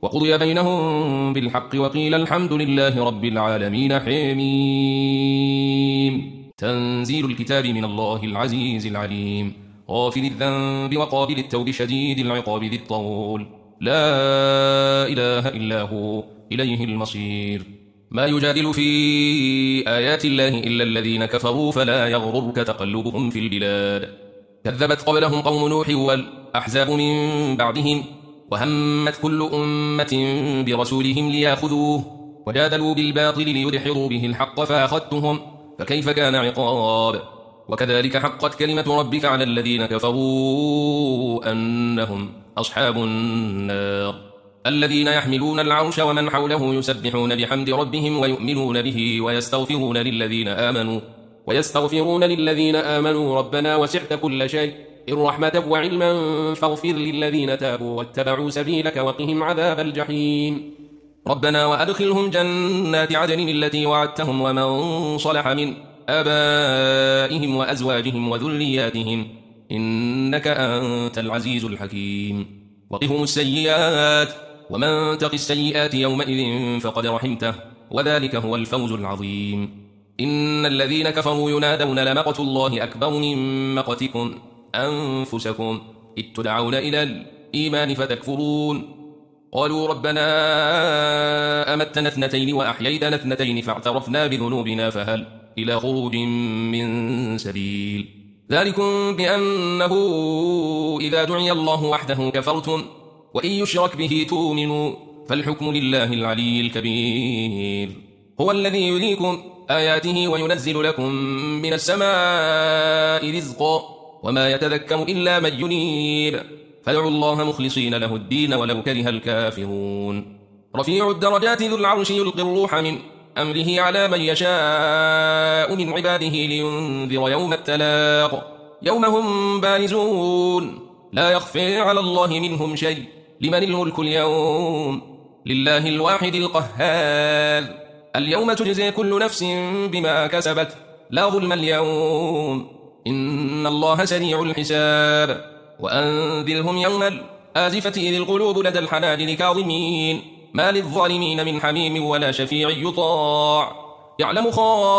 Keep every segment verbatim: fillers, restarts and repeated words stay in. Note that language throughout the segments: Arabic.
وقضي بينهم بالحق وقيل الحمد لله رب العالمين. حميم. تنزيل الكتاب من الله العزيز العليم. غافل الذنب وقابل التوب شديد العقاب ذي الطول. لا إله إلا هو إليه المصير. ما يجادل في آيات الله إلا الذين كفروا فلا يغررك تقلبهم في البلاد. كذبت قبلهم قوم نوح والأحزاب من بعدهم وهمت كل أمة برسولهم ليأخذوه وجادلوا بالباطل ليدحضوا به الحق فأخذتهم فكيف كان عقاب. وكذلك حقت كلمة ربك على الذين كفروا أنهم أصحاب النار. الذين يحملون العرش ومن حوله يسبحون بحمد ربهم ويؤمنون به ويستغفرون للذين آمنوا ويستغفرون للذين آمنوا ربنا وسعت كل شيء رحمة وعلما فاغفر للذين تابوا واتبعوا سبيلك وقهم عذاب الجحيم. ربنا وأدخلهم جنات عدن التي وعدتهم ومن صلح من آبائهم وأزواجهم وذرياتهم إنك أنت العزيز الحكيم. وقهم السيئات ومن تق السيئات يومئذ فقد رحمته وذلك هو الفوز العظيم. إن الذين كفروا ينادون لمقت الله أكبر من مقتكم أنفسكم إذ تدعون إلى الإيمان فتكفرون. قالوا ربنا أمتنا اثنتين وأحييتنا اثنتين فاعترفنا بذنوبنا فهل إلى خروج من سبيل. ذلكم بأنه إذا دعي الله وحده كفرتم وإن يشرك به تؤمنوا فالحكم لله العلي الكبير. هو الذي يريكم آياته وينزل لكم من السماء رزقا وما يتذكر إلا من ينيب فادعوا الله مخلصين له الدين ولو كره الكافرون. رفيع الدرجات ذو العرش يلقي الروح من أمره على من يشاء من عباده لينذر يوم التلاق يوم هم بارزون لا يخفي على الله منهم شيء. لمن الملك اليوم لله الواحد القهار. اليوم تجزي كل نفس بما كسبت لا ظلم اليوم إن الله سريع الحساب. وأنذرهم يوم الآزفة إذ القلوب لدى الحناجر كاظمين ما للظالمين من حميم ولا شفيع يطاع يعلم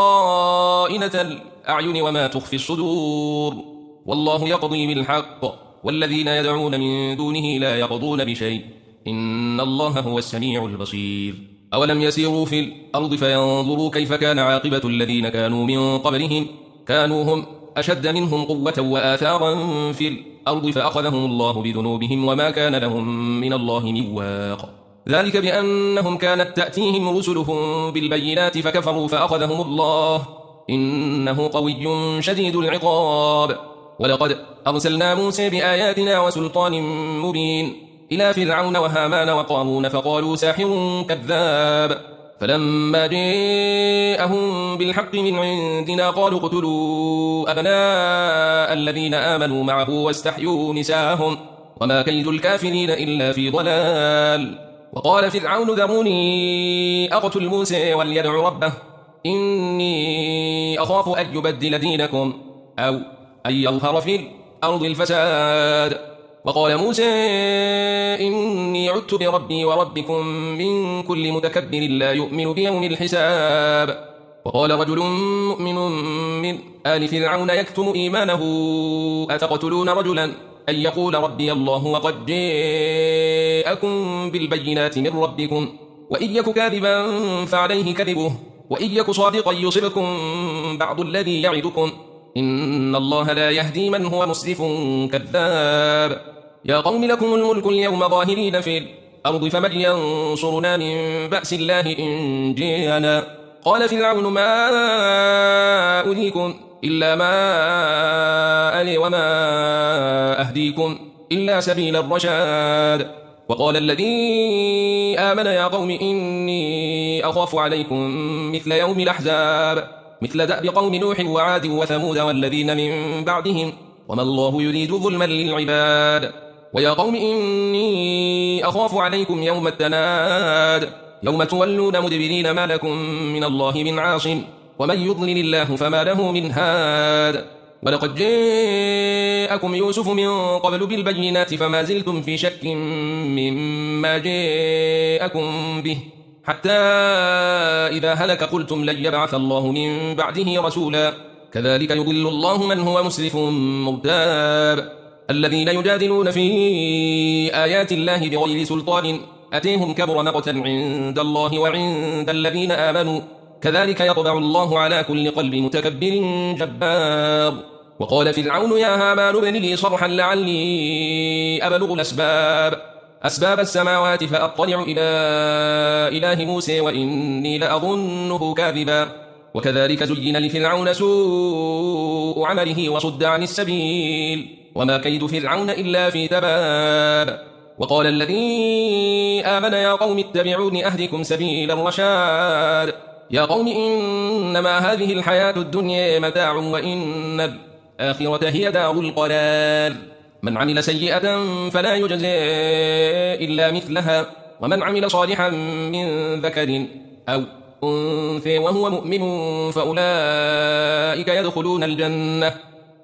خائنة الأعين وما تخفي الصدور. والله يقضي بالحق والذين يدعون من دونه لا يقضون بشيء إن الله هو السميع البصير. أولم يسيروا في الأرض فينظروا كيف كان عاقبة الذين كانوا من قبلهم كانوا هم أشد منهم قوة وآثارا في الأرض فأخذهم الله بذنوبهم وما كان لهم من الله من واق. ذلك بأنهم كانت تأتيهم رسلهم بالبينات فكفروا فأخذهم الله إنه قوي شديد العقاب. ولقد أرسلنا موسى بآياتنا وسلطان مبين إلى فرعون وهامان وقارون فقالوا ساحر كذاب فلما جاءهم بالحق من عندنا قالوا اقتلوا أبناء الذين آمنوا معه واستحيوا نساءهم وما كيد الكافرين إلا في ضلال. وقال فرعون ذروني أقتل موسى وليدع ربه إني أخاف أن يبدل دينكم أو أن يظهر في الأرض الفساد. وقال موسى إني عدت بربي وربكم من كل متكبر لا يؤمن بيوم الحساب. وقال رجل مؤمن من آل فرعون يكتم إيمانه أتقتلون رجلا أن يقول ربي الله وقد جاءكم بالبينات من ربكم وإن يك كاذبا فعليه كذبه وإن يك صادقا يصبكم بعض الذي يعدكم إن الله لا يهدي من هو مسرف كذاب. يا قوم لكم الملك اليوم ظاهرين في الأرض فمن ينصرنا من بأس الله إن جاءنا. قال فرعون ما أريكم إلا ما أري وما أهديكم إلا سبيل الرشاد. وقال الذي آمن يا قوم إني أخاف عليكم مثل يوم الأحزاب مثل دأب قوم نوح وعاد وثمود والذين من بعدهم وما الله يريد ظلما للعباد. ويا قوم إني أخاف عليكم يوم التناد يوم تولون مدبرين ما لكم من الله من عاصم ومن يضلل الله فما له من هاد. ولقد جاءكم يوسف من قبل بالبينات فما زلتم في شك مما جاءكم به حتى إذا هلك قلتم لن يبعث الله من بعده رسولا كذلك يضل الله من هو مسرف مرتاب الذين يجادلون في آيات الله بغير سلطان أتيهم كبر مقتا عند الله وعند الذين آمنوا كذلك يطبع الله على كل قلب متكبر جبار وقال فرعون يا هامان ابن لي صرحا لعلي أبلغ الأسباب أسباب السماوات فأطلع إلى إله موسى وإني لأظنه كاذبا وكذلك زين لفرعون سوء عمله وصد عن السبيل وما كيد فرعون إلا في تباب وقال الذي آمن يا قوم اتبعون أهدكم سبيل الرشاد يا قوم إنما هذه الحياة الدنيا متاع وإن الآخرة هي دار القرار من عمل سيئة فلا يجزى إلا مثلها ومن عمل صالحا من ذكر أو أنثى وهو مؤمن فأولئك يدخلون الجنة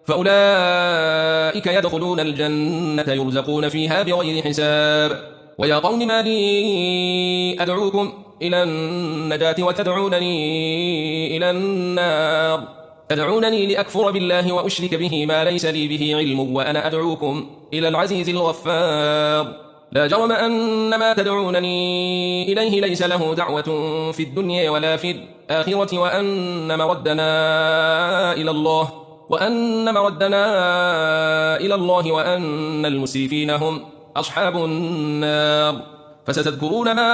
فأولئك يدخلون الجنة يرزقون فيها بغير حساب ويا قوم ما لي أدعوكم إلى النجاة وتدعونني إلى النار تدعونني لأكفر بالله وأشرك به ما ليس لي به علم وأنا أدعوكم إلى العزيز الغفار لا جرم أن ما تدعونني إليه ليس له دعوة في الدنيا ولا في الآخرة وأن مردنا إلى الله وأن مردنا إلى الله وأن المسرفين هم أصحاب النار فستذكرون ما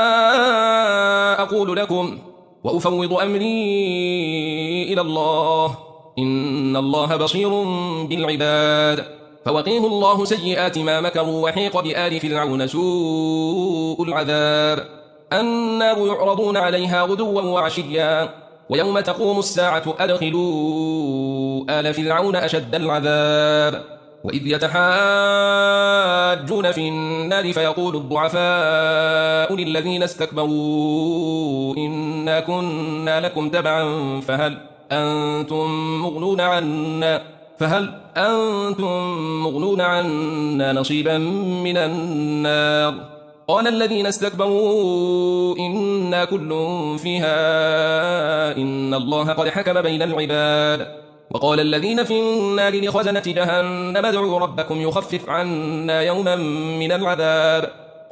أقول لكم وأفوض أمري إلى الله إن الله بصير بالعباد فوقيه الله سيئات ما مكروا وحيق بآل فرعون سوء العذاب النار يعرضون عليها غدوا وعشيا ويوم تقوم الساعة أدخلوا آل فرعون أشد العذاب وإذ يتحاجون في النار فيقول الضعفاء للذين استكبروا إنا كنا لكم تبعا فهل أنتم مغنون عنا فهل أنتم مغنون عنا نصيبا من النار قال الذين استكبروا إنا كل فيها إن الله قد حكم بين العباد وقال الذين في النار لخزنة جهنم ادعوا ربكم يخفف عنا يوما من العذاب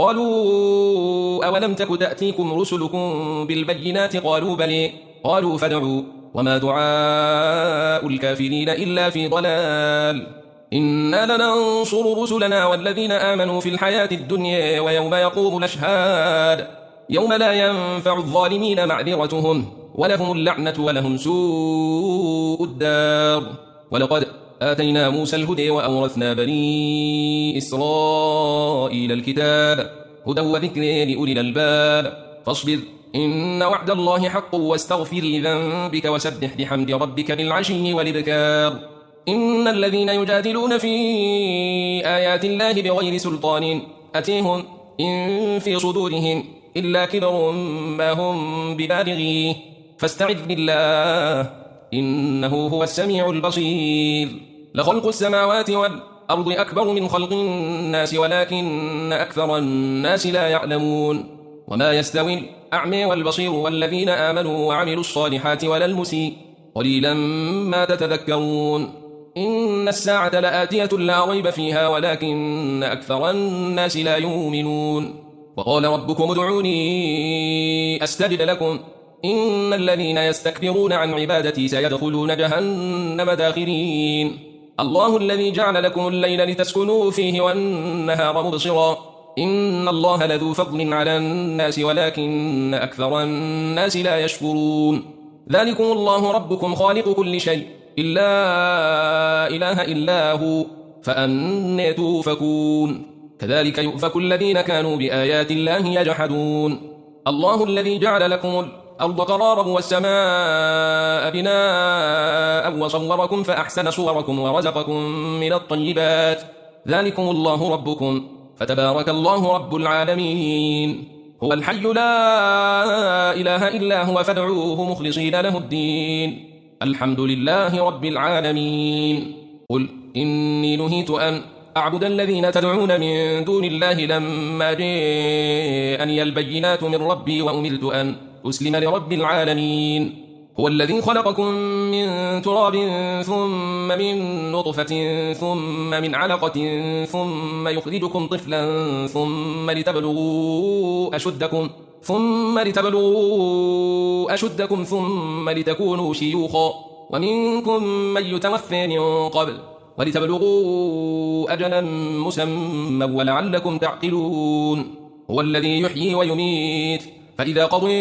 قالوا أولم تك تأتيكم رسلكم بالبينات قالوا بلى قالوا فادعوا وما دعاء الكافرين إلا في ضلال إنا لننصر رسلنا والذين آمنوا في الحياة الدنيا ويوم يقوم الأشهاد يوم لا ينفع الظالمين معذرتهم ولهم اللعنة ولهم سوء الدار ولقد آتينا موسى الهدى وأورثنا بني إسرائيل الكتاب هدى وذكر لأولي الألباب فاصبر إن وعد الله حق واستغفر لذنبك وسبح بحمد ربك بالعشي والإبكار إن الذين يجادلون في آيات الله بغير سلطان أتيهم إن في صدورهم إلا كبر ما هم ببالغيه فاستعذ بالله إنه هو السميع البصير لخلق السماوات والأرض أكبر من خلق الناس ولكن أكثر الناس لا يعلمون وما يستوي الأعمى والبصير والذين آمنوا وعملوا الصالحات ولا المسيء قليلا ما تتذكرون إن الساعة لآتية لا ريب فيها ولكن أكثر الناس لا يؤمنون وقال ربكم ادعوني أستجب لكم إن الذين يستكبرون عن عبادتي سيدخلون جهنم داخرين الله الذي جعل لكم الليل لتسكنوا فيه والنهار مبصرا إن الله لذو فضل على الناس ولكن أكثر الناس لا يشكرون ذلكم الله ربكم خالق كل شيء إلا إله إلا هو فأنى توفكون كذلك يؤفك الذين كانوا بآيات الله يجحدون الله الذي جعل لكم الأرض قرارا والسماء بناء وصوركم فأحسن صوركم ورزقكم من الطيبات ذلكم الله ربكم فتبارك الله رب العالمين هو الحي لا إله إلا هو فادعوه مخلصين له الدين الحمد لله رب العالمين قل إني نهيت أن أعبد الذين تدعون من دون الله لما جاءني البينات من ربي وأمرت أن أسلم لرب العالمين. هو الذي خلقكم من تراب ثم من نطفة ثم من علقة ثم يخرجكم طفلا ثم لتبلغوا أشدكم ثم لتبلغوا أشدكم ثم لتكونوا شيوخا ومنكم من يتوفى من قبل ولتبلغوا أجلا مسمى ولعلكم تعقلون. هو الذي يحيي ويميت فإذا قضي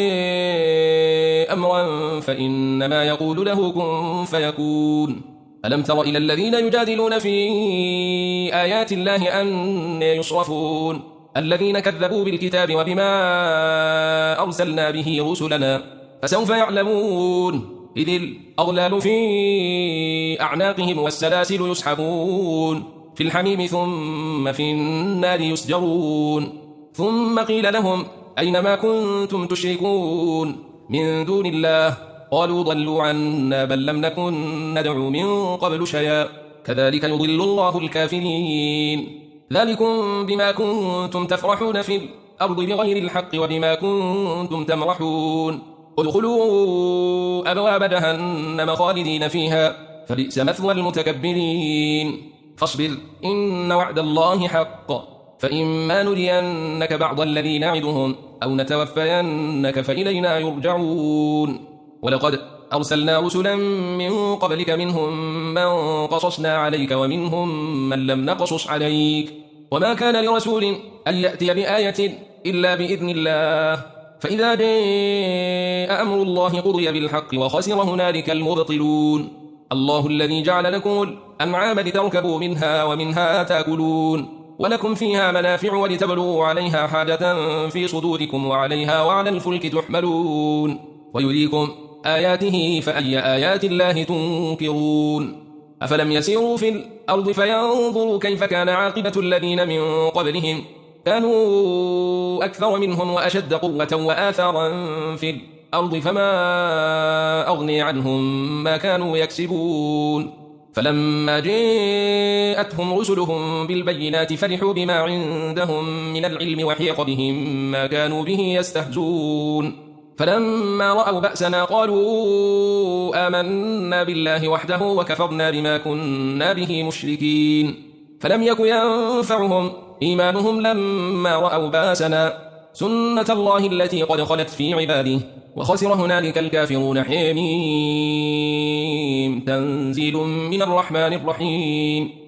أمرا فإنما يقول له كن فيكون. ألم تر إلى الذين يجادلون في آيات الله أن يصرفون الذين كذبوا بالكتاب وبما أرسلنا به رسلنا فسوف يعلمون إذ الأغلال في أعناقهم والسلاسل يسحبون في الحميم ثم في النار يسجرون. ثم قيل لهم أينما كنتم تشركون من دون الله قالوا ضلوا عنا بل لم نكن ندعو من قبل شيئا كذلك يضل الله الكافرين. ذلكم بما كنتم تفرحون في الأرض بغير الحق وبما كنتم تمرحون. ادخلوا أبواب جهنم خالدين فيها فبئس مثوى المتكبرين. فاصبر إن وعد الله حق فإما نرينك بعض الذي نعدهم أو نتوفينك فإلينا يرجعون. ولقد أرسلنا رسلا من قبلك منهم من قصصنا عليك ومنهم من لم نقصص عليك وما كان لرسول أن يأتي بآية إلا بإذن الله فإذا جاء أمر الله قضي بالحق وخسر هنالك المبطلون. الله الذي جعل لكم الأنعام لتركبوا منها ومنها تأكلون ولكم فيها منافع ولتبلغوا عليها حاجة في صدوركم وعليها وعلى الفلك تحملون ويريكم آياته فأي آيات الله تنكرون. أفلم يسيروا في الأرض فينظروا كيف كان عاقبة الذين من قبلهم كانوا أكثر منهم وأشد قوة وآثارا في الأرض فما أغني عنهم ما كانوا يكسبون. فلما جاءتهم رسلهم بالبينات فرحوا بما عندهم من العلم وحيق بهم ما كانوا به يستهزون. فلما رأوا بأسنا قالوا آمنا بالله وحده وكفرنا بما كنا به مشركين. فلم يك ينفعهم إيمانهم لما رأوا بأسنا سنة الله التي قد خلت في عباده وخسر هنالك الكافرون. حميم تنزيل من الرحمن الرحيم.